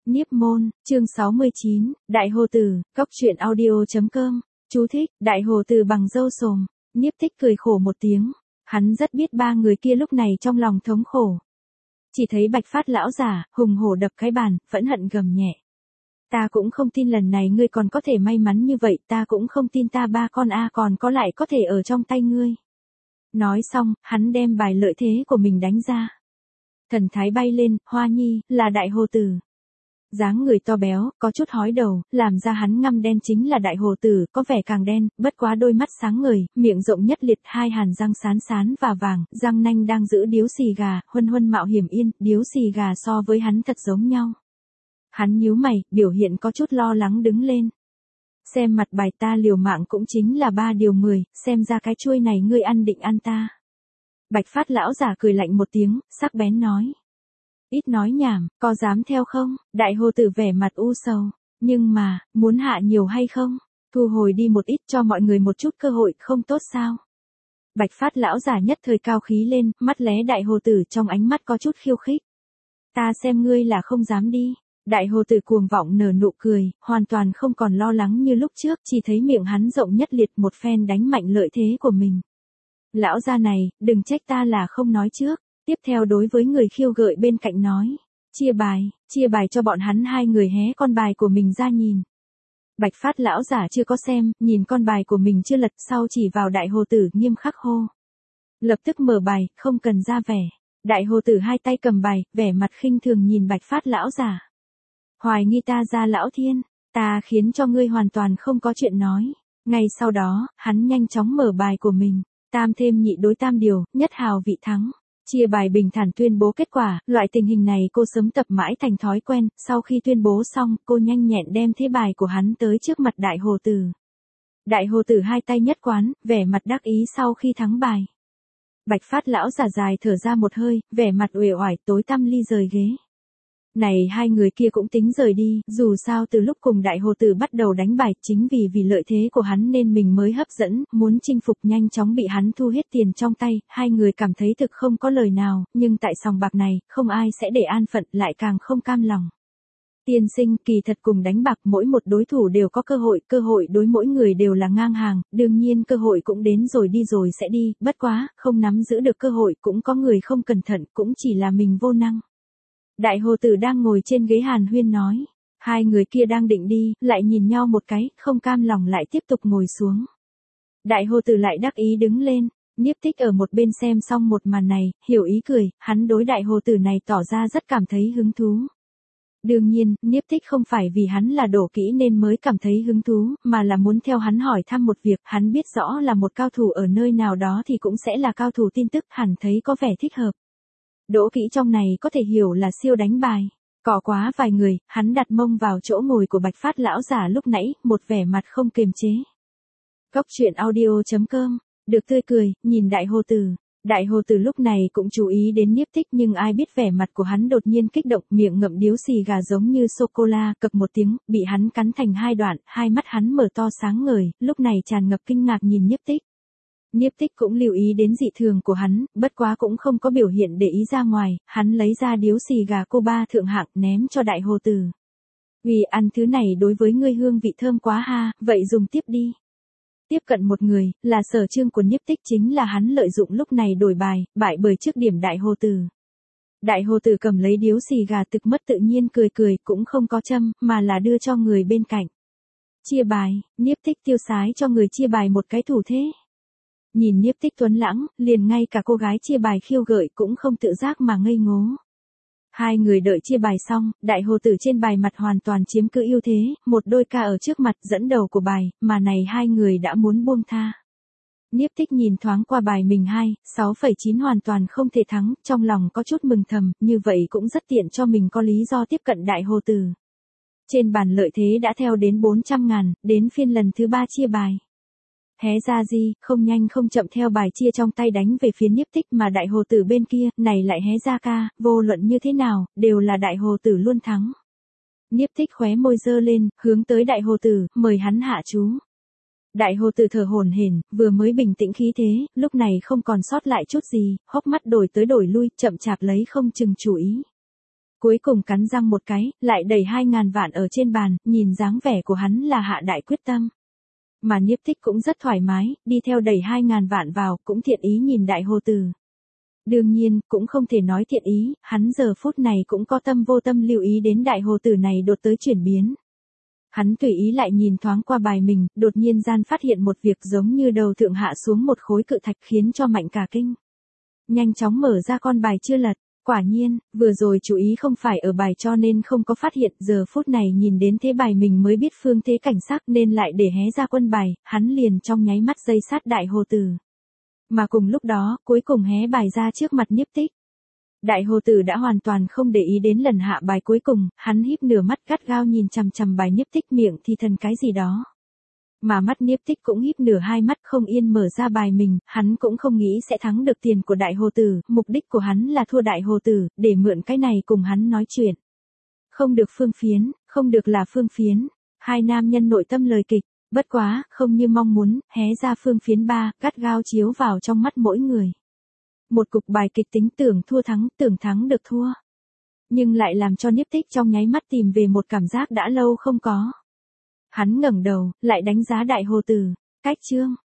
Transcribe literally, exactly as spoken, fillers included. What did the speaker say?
Niếp môn, chương sáu mươi chín, Đại Hồ Tử, Cóc truyện audio.com, chú thích, Đại Hồ Tử bằng râu sồm, Niếp Tích cười khổ một tiếng, hắn rất biết ba người kia lúc này trong lòng thống khổ. Chỉ thấy Bạch Phát lão giả, hùng hổ đập cái bàn, phẫn hận gầm nhẹ. Ta cũng không tin lần này ngươi còn có thể may mắn như vậy, ta cũng không tin ta ba con A còn có lại có thể ở trong tay ngươi. Nói xong, hắn đem bài lợi thế của mình đánh ra. Thần thái bay lên, Hoa Nhi, là Đại Hồ Tử. Dáng người to béo, có chút hói đầu, làm ra hắn ngăm đen chính là Đại Hồ Tử, có vẻ càng đen, bất quá đôi mắt sáng ngời, miệng rộng nhất liệt, hai hàn răng sán sán và vàng, răng nanh đang giữ điếu xì gà, huân huân mạo hiểm yên, điếu xì gà so với hắn thật giống nhau. Hắn nhíu mày, biểu hiện có chút lo lắng đứng lên. Xem mặt bài ta liều mạng cũng chính là ba điều mười, xem ra cái chuôi này ngươi ăn định ăn ta. Bạch Phát lão giả cười lạnh một tiếng, sắc bén nói. Ít nói nhảm, có dám theo không? Đại Hồ Tử vẻ mặt u sầu. Nhưng mà, muốn hạ nhiều hay không? Thu hồi đi một ít cho mọi người một chút cơ hội, không tốt sao? Bạch Phát lão giả nhất thời cao khí lên, mắt lé Đại Hồ Tử trong ánh mắt có chút khiêu khích. Ta xem ngươi là không dám đi. Đại Hồ Tử cuồng vọng nở nụ cười, hoàn toàn không còn lo lắng như lúc trước, chỉ thấy miệng hắn rộng nhất liệt một phen đánh mạnh lợi thế của mình. Lão gia này, đừng trách ta là không nói trước. Tiếp theo đối với người khiêu gợi bên cạnh nói. Chia bài, chia bài cho bọn hắn hai người hé con bài của mình ra nhìn. Bạch Phát lão giả chưa có xem, nhìn con bài của mình chưa lật sau chỉ vào Đại Hồ Tử nghiêm khắc hô. Lập tức mở bài, không cần ra vẻ. Đại Hồ Tử hai tay cầm bài, vẻ mặt khinh thường nhìn Bạch Phát lão giả. Hoài nghi ta ra lão thiên, ta khiến cho ngươi hoàn toàn không có chuyện nói. Ngay sau đó, hắn nhanh chóng mở bài của mình. Tam thêm nhị đối tam điều, nhất hào vị thắng. Chia bài bình thản tuyên bố kết quả, loại tình hình này cô sớm tập mãi thành thói quen, sau khi tuyên bố xong, cô nhanh nhẹn đem thế bài của hắn tới trước mặt Đại Hồ Tử. Đại Hồ Tử hai tay nhất quán, vẻ mặt đắc ý sau khi thắng bài. Bạch Phát lão giả dài thở ra một hơi, vẻ mặt uể oải tối tăm ly rời ghế. Này hai người kia cũng tính rời đi, dù sao từ lúc cùng Đại Hồ Tử bắt đầu đánh bài, chính vì vì lợi thế của hắn nên mình mới hấp dẫn, muốn chinh phục nhanh chóng bị hắn thu hết tiền trong tay, hai người cảm thấy thực không có lời nào, nhưng tại sòng bạc này, không ai sẽ để an phận, lại càng không cam lòng. Tiên sinh, kỳ thật cùng đánh bạc mỗi một đối thủ đều có cơ hội, cơ hội đối mỗi người đều là ngang hàng, đương nhiên cơ hội cũng đến rồi đi rồi sẽ đi, bất quá, không nắm giữ được cơ hội, cũng có người không cẩn thận, cũng chỉ là mình vô năng. Đại Hồ Tử đang ngồi trên ghế hàn huyên nói. Hai người kia đang định đi, lại nhìn nhau một cái, không cam lòng lại tiếp tục ngồi xuống. Đại Hồ Tử lại đắc ý đứng lên, Niếp Tích ở một bên xem xong một màn này, hiểu ý cười, hắn đối Đại Hồ Tử này tỏ ra rất cảm thấy hứng thú. Đương nhiên, Niếp Tích không phải vì hắn là đổ kỹ nên mới cảm thấy hứng thú, mà là muốn theo hắn hỏi thăm một việc, hắn biết rõ là một cao thủ ở nơi nào đó thì cũng sẽ là cao thủ tin tức, hẳn thấy có vẻ thích hợp. Đỗ kỹ trong này có thể hiểu là siêu đánh bài. Cỏ quá vài người, hắn đặt mông vào chỗ ngồi của Bạch Phát lão giả lúc nãy, một vẻ mặt không kiềm chế. Cóc truyện audio.com, được tươi cười, nhìn Đại Hồ Tử. Đại Hồ Tử lúc này cũng chú ý đến Niếp Tích nhưng ai biết vẻ mặt của hắn đột nhiên kích động, miệng ngậm điếu xì gà giống như sô-cô-la, cập một tiếng, bị hắn cắn thành hai đoạn, hai mắt hắn mở to sáng ngời, lúc này tràn ngập kinh ngạc nhìn Niếp Tích. Niếp Tích cũng lưu ý đến dị thường của hắn, bất quá cũng không có biểu hiện để ý ra ngoài, hắn lấy ra điếu xì gà cô ba thượng hạng ném cho Đại Hồ Tử. Vì ăn thứ này đối với ngươi hương vị thơm quá ha, vậy dùng tiếp đi. Tiếp cận một người, là sở trường của Niếp Tích chính là hắn lợi dụng lúc này đổi bài, bại bởi trước điểm Đại Hồ Tử. Đại Hồ Tử cầm lấy điếu xì gà thực mất tự nhiên cười cười, cũng không có châm, mà là đưa cho người bên cạnh. Chia bài, Niếp Tích tiêu sái cho người chia bài một cái thủ thế. Nhìn Niếp Tích tuấn lãng, liền ngay cả cô gái chia bài khiêu gợi cũng không tự giác mà ngây ngố. Hai người đợi chia bài xong, Đại Hồ Tử trên bài mặt hoàn toàn chiếm cứ ưu thế, một đôi ca ở trước mặt dẫn đầu của bài, mà này hai người đã muốn buông tha. Niếp Tích nhìn thoáng qua bài mình hai, sáu phẩy chín hoàn toàn không thể thắng, trong lòng có chút mừng thầm, như vậy cũng rất tiện cho mình có lý do tiếp cận Đại Hồ Tử. Trên bàn lợi thế đã theo đến bốn trăm ngàn, đến phiên lần thứ ba chia bài. Hé ra gì, không nhanh không chậm theo bài chia trong tay đánh về phía Niếp Tích mà Đại Hồ Tử bên kia, này lại hé ra ca, vô luận như thế nào, đều là Đại Hồ Tử luôn thắng. Niếp Tích khóe môi dơ lên, hướng tới Đại Hồ Tử, mời hắn hạ chú. Đại Hồ Tử thở hổn hển, vừa mới bình tĩnh khí thế, lúc này không còn sót lại chút gì, hốc mắt đổi tới đổi lui, chậm chạp lấy không chừng chủ ý. Cuối cùng cắn răng một cái, lại đẩy hai ngàn vạn ở trên bàn, nhìn dáng vẻ của hắn là hạ đại quyết tâm. Mà Niếp Tích cũng rất thoải mái, đi theo đẩy hai ngàn vạn vào, cũng thiện ý nhìn Đại Hồ Tử. Đương nhiên, cũng không thể nói thiện ý, hắn giờ phút này cũng có tâm vô tâm lưu ý đến Đại Hồ Tử này đột tới chuyển biến. Hắn tùy ý lại nhìn thoáng qua bài mình, đột nhiên gian phát hiện một việc giống như đầu thượng hạ xuống một khối cự thạch khiến cho mạnh cả kinh. Nhanh chóng mở ra con bài chưa lật, quả nhiên, vừa rồi chú ý không phải ở bài cho nên không có phát hiện, giờ phút này nhìn đến thế bài mình mới biết phương thế cảnh sắc nên lại để hé ra quân bài, hắn liền trong nháy mắt dây sát Đại Hồ Tử. Mà cùng lúc đó, cuối cùng hé bài ra trước mặt Niếp Tích. Đại Hồ Tử đã hoàn toàn không để ý đến lần hạ bài cuối cùng, hắn híp nửa mắt gắt gao nhìn chằm chằm bài Niếp Tích miệng thì thần cái gì đó. Mà mắt Niếp Tích cũng híp nửa hai mắt không yên mở ra bài mình, hắn cũng không nghĩ sẽ thắng được tiền của Đại Hồ Tử, mục đích của hắn là thua Đại Hồ Tử, để mượn cái này cùng hắn nói chuyện. Không được phương phiến, không được là phương phiến, hai nam nhân nội tâm lời kịch, bất quá, không như mong muốn, hé ra phương phiến ba, gắt gao chiếu vào trong mắt mỗi người. Một cục bài kịch tính tưởng thua thắng, tưởng thắng được thua. Nhưng lại làm cho Niếp Tích trong nháy mắt tìm về một cảm giác đã lâu không có. Hắn ngẩng đầu, lại đánh giá Đại Hồ Tử, cách chương.